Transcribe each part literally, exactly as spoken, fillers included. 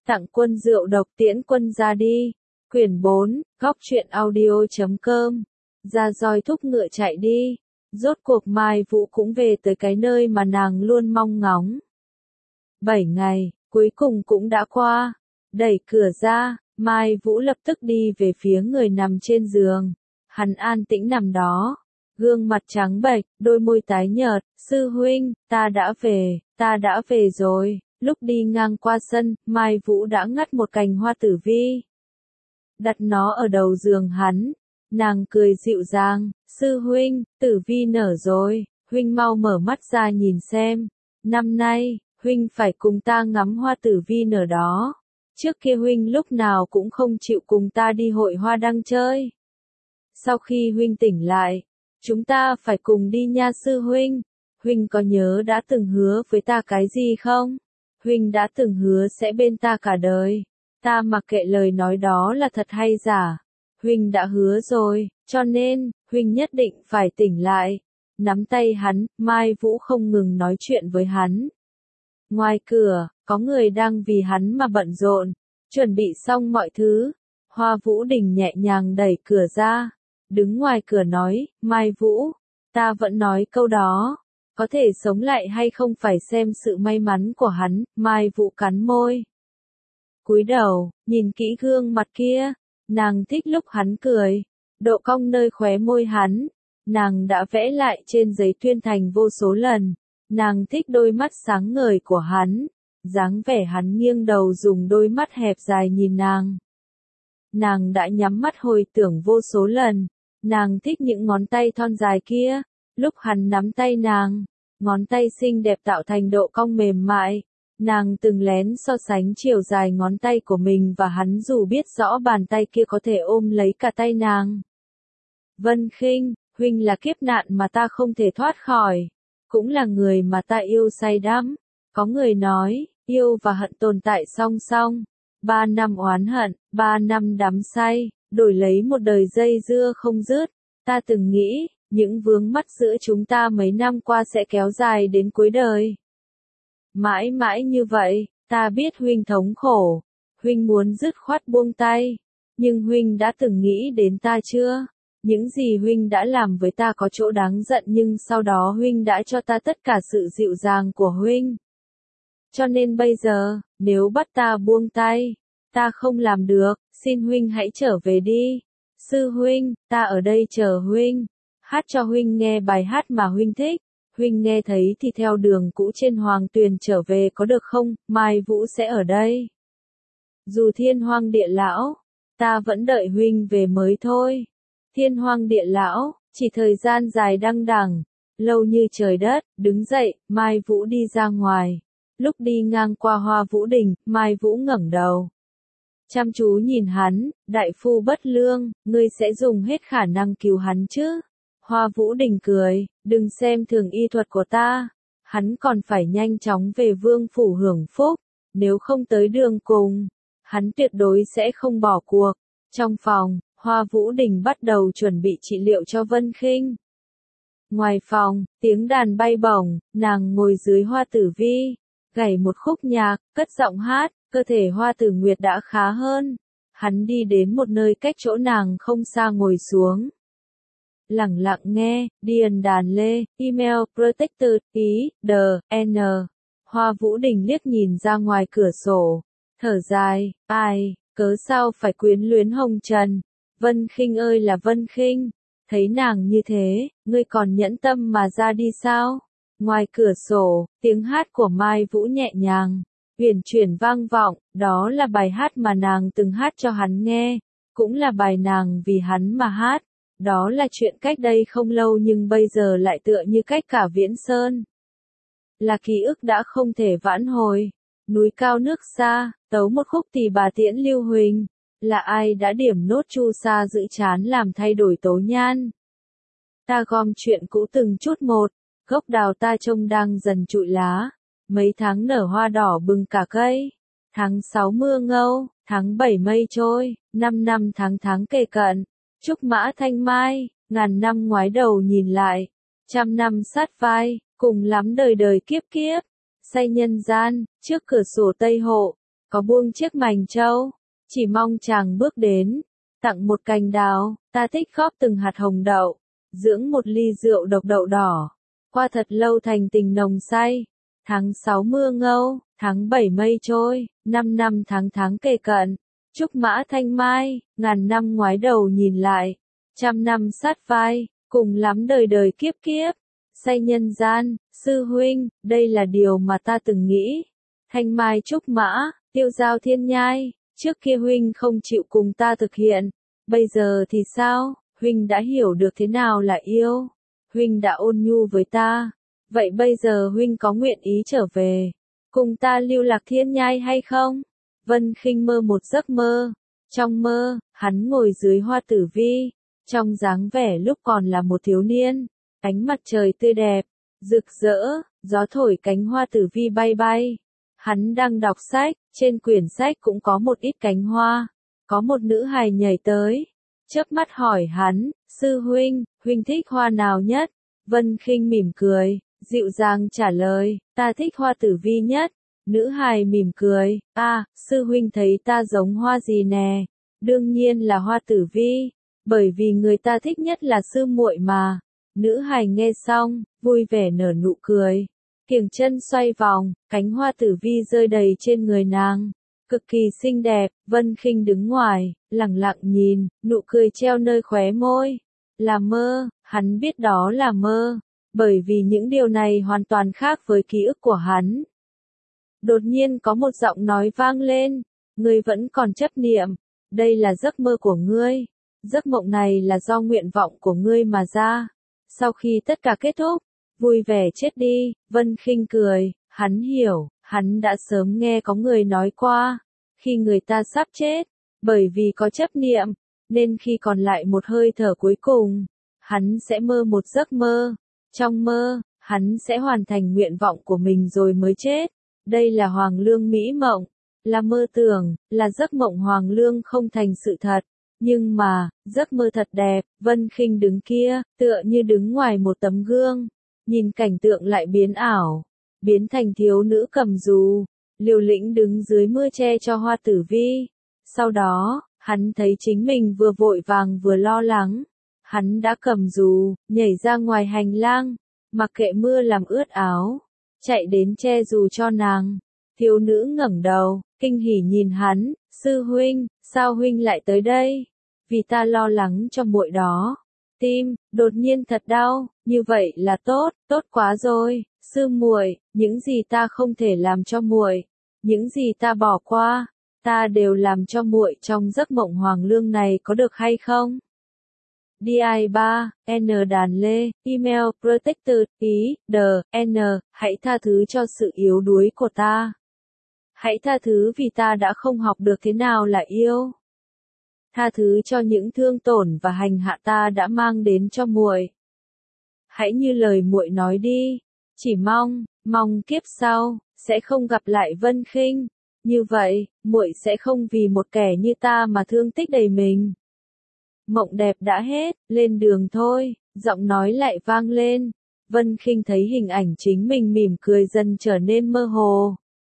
Tặng quân rượu độc tiễn quân ra đi. Quyển bốn, góc truyện audio.com. Ra roi thúc ngựa chạy đi. Rốt cuộc Mai Vũ cũng về tới cái nơi mà nàng luôn mong ngóng. Bảy ngày, cuối cùng cũng đã qua. Đẩy cửa ra, Mai Vũ lập tức đi về phía người nằm trên giường. Hắn an tĩnh nằm đó. Gương mặt trắng bệch, đôi môi tái nhợt. Sư huynh, ta đã về, ta đã về rồi. Lúc đi ngang qua sân, Mai Vũ đã ngắt một cành hoa tử vi. Đặt nó ở đầu giường hắn. Nàng cười dịu dàng, sư huynh, tử vi nở rồi, huynh mau mở mắt ra nhìn xem. Năm nay, huynh phải cùng ta ngắm hoa tử vi nở đó. Trước kia huynh lúc nào cũng không chịu cùng ta đi hội hoa đăng chơi. Sau khi huynh tỉnh lại, chúng ta phải cùng đi nha sư huynh. Huynh có nhớ đã từng hứa với ta cái gì không? Huynh đã từng hứa sẽ bên ta cả đời. Ta mặc kệ lời nói đó là thật hay giả. Huynh đã hứa rồi, cho nên, huynh nhất định phải tỉnh lại. Nắm tay hắn, Mai Vũ không ngừng nói chuyện với hắn. Ngoài cửa, có người đang vì hắn mà bận rộn, chuẩn bị xong mọi thứ. Hoa Vũ Đình nhẹ nhàng đẩy cửa ra, đứng ngoài cửa nói, Mai Vũ, ta vẫn nói câu đó, có thể sống lại hay không phải xem sự may mắn của hắn. Mai Vũ cắn môi, cúi đầu, nhìn kỹ gương mặt kia. Nàng thích lúc hắn cười, độ cong nơi khóe môi hắn, nàng đã vẽ lại trên giấy tuyên thành vô số lần. Nàng thích đôi mắt sáng ngời của hắn, dáng vẻ hắn nghiêng đầu dùng đôi mắt hẹp dài nhìn nàng. Nàng đã nhắm mắt hồi tưởng vô số lần, nàng thích những ngón tay thon dài kia, lúc hắn nắm tay nàng, ngón tay xinh đẹp tạo thành độ cong mềm mại. Nàng từng lén so sánh chiều dài ngón tay của mình và hắn dù biết rõ bàn tay kia có thể ôm lấy cả tay nàng. Vân Khinh, huynh là kiếp nạn mà ta không thể thoát khỏi, cũng là người mà ta yêu say đắm. Có người nói, yêu và hận tồn tại song song. Ba năm oán hận, ba năm đắm say, đổi lấy một đời dây dưa không dứt. Ta từng nghĩ, những vướng mắc giữa chúng ta mấy năm qua sẽ kéo dài đến cuối đời. Mãi mãi như vậy, ta biết huynh thống khổ, huynh muốn dứt khoát buông tay, nhưng huynh đã từng nghĩ đến ta chưa? Những gì huynh đã làm với ta có chỗ đáng giận nhưng sau đó huynh đã cho ta tất cả sự dịu dàng của huynh. Cho nên bây giờ, nếu bắt ta buông tay, ta không làm được, xin huynh hãy trở về đi. Sư huynh, ta ở đây chờ huynh, hát cho huynh nghe bài hát mà huynh thích. Huynh nghe thấy thì theo đường cũ trên hoàng tuyền trở về có được không? Mai Vũ sẽ ở đây. Dù thiên hoang địa lão, ta vẫn đợi huynh về mới thôi. Thiên hoang địa lão, chỉ thời gian dài đăng đẳng, lâu như trời đất. Đứng dậy, Mai Vũ đi ra ngoài. Lúc đi ngang qua Hoa Vũ Đình, Mai Vũ ngẩng đầu, chăm chú nhìn hắn. Đại phu bất lương, ngươi sẽ dùng hết khả năng cứu hắn chứ? Hoa Vũ Đình cười, đừng xem thường y thuật của ta, hắn còn phải nhanh chóng về vương phủ hưởng phúc, nếu không tới đường cùng, hắn tuyệt đối sẽ không bỏ cuộc. Trong phòng, Hoa Vũ Đình bắt đầu chuẩn bị trị liệu cho Vân Khinh. Ngoài phòng, tiếng đàn bay bổng, nàng ngồi dưới hoa tử vi, gảy một khúc nhạc, cất giọng hát, cơ thể Hoa Tử Nguyệt đã khá hơn. Hắn đi đến một nơi cách chỗ nàng không xa ngồi xuống. Lặng lặng nghe, điền đàn lê, email, protector, ý, đờ, n. Hoa Vũ Đình liếc nhìn ra ngoài cửa sổ, thở dài, ai, cớ sao phải quyến luyến hồng trần. Vân Khinh ơi là Vân Khinh, thấy nàng như thế, ngươi còn nhẫn tâm mà ra đi sao? Ngoài cửa sổ, tiếng hát của Mai Vũ nhẹ nhàng, uyển chuyển vang vọng, đó là bài hát mà nàng từng hát cho hắn nghe, cũng là bài nàng vì hắn mà hát. Đó là chuyện cách đây không lâu nhưng bây giờ lại tựa như cách cả viễn sơn. Là ký ức đã không thể vãn hồi. Núi cao nước xa, tấu một khúc Tỳ Bà Tiễn Lưu Huỳnh. Là ai đã điểm nốt chu sa giữ chán làm thay đổi tố nhan? Ta gom chuyện cũ từng chút một, gốc đào ta trông đang dần trụi lá. Mấy tháng nở hoa đỏ bừng cả cây. Tháng sáu mưa ngâu, tháng bảy mây trôi, năm năm tháng tháng kề cận. Trúc mã thanh mai, ngàn năm ngoái đầu nhìn lại, trăm năm sát vai, cùng lắm đời đời kiếp kiếp, say nhân gian, trước cửa sổ Tây Hộ, có buông chiếc mành trâu, chỉ mong chàng bước đến, tặng một cành đào, ta thích góp từng hạt hồng đậu, dưỡng một ly rượu độc đậu đỏ, qua thật lâu thành tình nồng say, tháng sáu mưa ngâu, tháng bảy mây trôi, năm năm tháng tháng kề cận, trúc mã thanh mai, ngàn năm ngoái đầu nhìn lại, trăm năm sát vai, cùng lắm đời đời kiếp kiếp, say nhân gian, sư huynh, đây là điều mà ta từng nghĩ, thanh mai trúc mã, tiêu giao thiên nhai, trước kia huynh không chịu cùng ta thực hiện, bây giờ thì sao, huynh đã hiểu được thế nào là yêu, huynh đã ôn nhu với ta, vậy bây giờ huynh có nguyện ý trở về, cùng ta lưu lạc thiên nhai hay không? Vân Khinh mơ một giấc mơ, trong mơ, hắn ngồi dưới hoa tử vi, trong dáng vẻ lúc còn là một thiếu niên, ánh mặt trời tươi đẹp, rực rỡ, gió thổi cánh hoa tử vi bay bay. Hắn đang đọc sách, trên quyển sách cũng có một ít cánh hoa, có một nữ hài nhảy tới, chớp mắt hỏi hắn, sư huynh, huynh thích hoa nào nhất? Vân Khinh mỉm cười, dịu dàng trả lời, ta thích hoa tử vi nhất. Nữ hài mỉm cười, a, à, sư huynh thấy ta giống hoa gì nè? Đương nhiên là hoa tử vi, bởi vì người ta thích nhất là sư muội mà. Nữ hài nghe xong, vui vẻ nở nụ cười. Kiềng chân xoay vòng, cánh hoa tử vi rơi đầy trên người nàng, cực kỳ xinh đẹp. Vân Khinh đứng ngoài, lặng lặng nhìn, nụ cười treo nơi khóe môi. Là mơ, hắn biết đó là mơ, bởi vì những điều này hoàn toàn khác với ký ức của hắn. Đột nhiên có một giọng nói vang lên, ngươi vẫn còn chấp niệm, đây là giấc mơ của ngươi, giấc mộng này là do nguyện vọng của ngươi mà ra. Sau khi tất cả kết thúc, vui vẻ chết đi. Vân Khinh cười, hắn hiểu, hắn đã sớm nghe có người nói qua, khi người ta sắp chết, bởi vì có chấp niệm, nên khi còn lại một hơi thở cuối cùng, hắn sẽ mơ một giấc mơ. Trong mơ, hắn sẽ hoàn thành nguyện vọng của mình rồi mới chết. Đây là hoàng lương mỹ mộng, là mơ tưởng, là giấc mộng hoàng lương không thành sự thật. Nhưng mà, giấc mơ thật đẹp. Vân Khinh đứng kia, tựa như đứng ngoài một tấm gương, nhìn cảnh tượng lại biến ảo, biến thành thiếu nữ cầm dù, liều lĩnh đứng dưới mưa che cho hoa tử vi. Sau đó, hắn thấy chính mình vừa vội vàng vừa lo lắng. Hắn đã cầm dù, nhảy ra ngoài hành lang, mặc kệ mưa làm ướt áo, chạy đến che dù cho nàng. Thiếu nữ ngẩng đầu, kinh hỉ nhìn hắn, sư huynh, sao huynh lại tới đây? Vì ta lo lắng cho muội đó. Tim, đột nhiên thật đau, như vậy là tốt, tốt quá rồi, sư muội, những gì ta không thể làm cho muội, những gì ta bỏ qua, ta đều làm cho muội trong giấc mộng hoàng lương này có được hay không? đê i ba, N đàn lê, email, protected, ý, D, N, hãy tha thứ cho sự yếu đuối của ta. Hãy tha thứ vì ta đã không học được thế nào là yêu. Tha thứ cho những thương tổn và hành hạ ta đã mang đến cho muội. Hãy như lời muội nói đi, chỉ mong, mong kiếp sau sẽ không gặp lại Vân Khinh, như vậy, muội sẽ không vì một kẻ như ta mà thương tích đầy mình. Mộng đẹp đã hết, lên đường thôi, giọng nói lại vang lên. Vân Khinh thấy hình ảnh chính mình mỉm cười dần trở nên mơ hồ.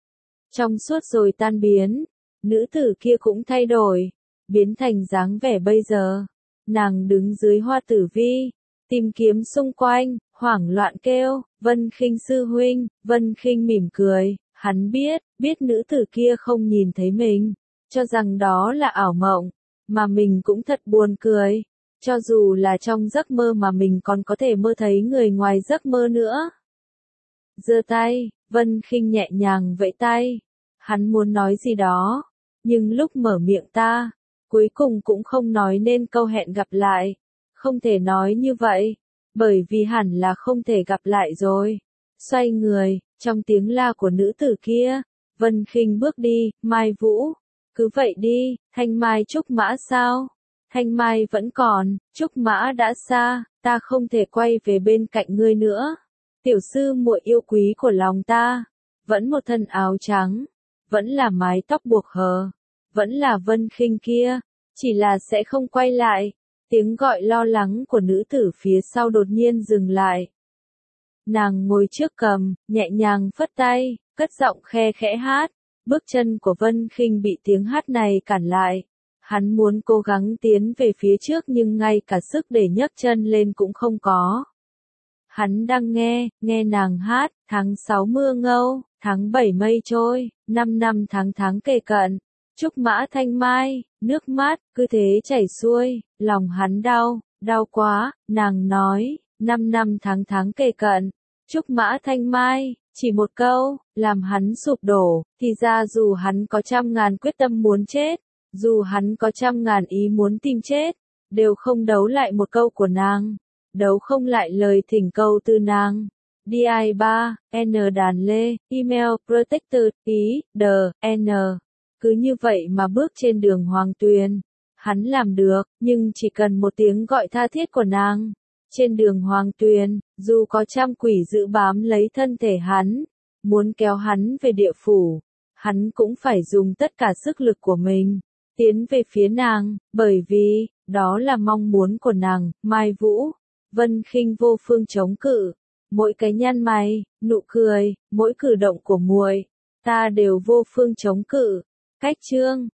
Trong suốt rồi tan biến, nữ tử kia cũng thay đổi, biến thành dáng vẻ bây giờ. Nàng đứng dưới hoa tử vi, tìm kiếm xung quanh, hoảng loạn kêu, Vân Khinh sư huynh. Vân Khinh mỉm cười, hắn biết, biết nữ tử kia không nhìn thấy mình, cho rằng đó là ảo mộng, mà mình cũng thật buồn cười, cho dù là trong giấc mơ mà mình còn có thể mơ thấy người ngoài giấc mơ nữa. Giơ tay, Vân Khinh nhẹ nhàng vẫy tay, hắn muốn nói gì đó, nhưng lúc mở miệng ta, cuối cùng cũng không nói nên câu hẹn gặp lại. Không thể nói như vậy, bởi vì hẳn là không thể gặp lại rồi. Xoay người, trong tiếng la của nữ tử kia, Vân Khinh bước đi. Mai Vũ, cứ vậy đi, thanh mai trúc mã sao? Thanh mai vẫn còn, trúc mã đã xa, ta không thể quay về bên cạnh ngươi nữa. Tiểu sư muội yêu quý của lòng ta, vẫn một thân áo trắng, vẫn là mái tóc buộc hờ, vẫn là Vân Khinh kia, chỉ là sẽ không quay lại. Tiếng gọi lo lắng của nữ tử phía sau đột nhiên dừng lại. Nàng ngồi trước cầm, nhẹ nhàng phất tay, cất giọng khe khẽ hát. Bước chân của Vân Khinh bị tiếng hát này cản lại. Hắn muốn cố gắng tiến về phía trước nhưng ngay cả sức để nhấc chân lên cũng không có. Hắn đang nghe, nghe nàng hát, tháng sáu mưa ngâu, tháng bảy mây trôi, năm năm tháng tháng kề cận. Trúc mã thanh mai, nước mắt, cứ thế chảy xuôi, lòng hắn đau, đau quá, nàng nói, năm năm tháng tháng kề cận. Trúc mã thanh mai, chỉ một câu, làm hắn sụp đổ, thì ra dù hắn có trăm ngàn quyết tâm muốn chết, dù hắn có trăm ngàn ý muốn tìm chết, đều không đấu lại một câu của nàng, đấu không lại lời thỉnh cầu từ nàng. đê i ba, N đàn lê, email, protector, ý, D, N. Cứ như vậy mà bước trên đường Hoàng Tuyền. Hắn làm được, nhưng chỉ cần một tiếng gọi tha thiết của nàng. Trên đường Hoàng Tuyền, dù có trăm quỷ giữ bám lấy thân thể hắn, muốn kéo hắn về địa phủ, hắn cũng phải dùng tất cả sức lực của mình, tiến về phía nàng, bởi vì, đó là mong muốn của nàng, Mai Vũ. Vân Khinh vô phương chống cự, mỗi cái nhăn mày, nụ cười, mỗi cử động của muội, ta đều vô phương chống cự. Cách chương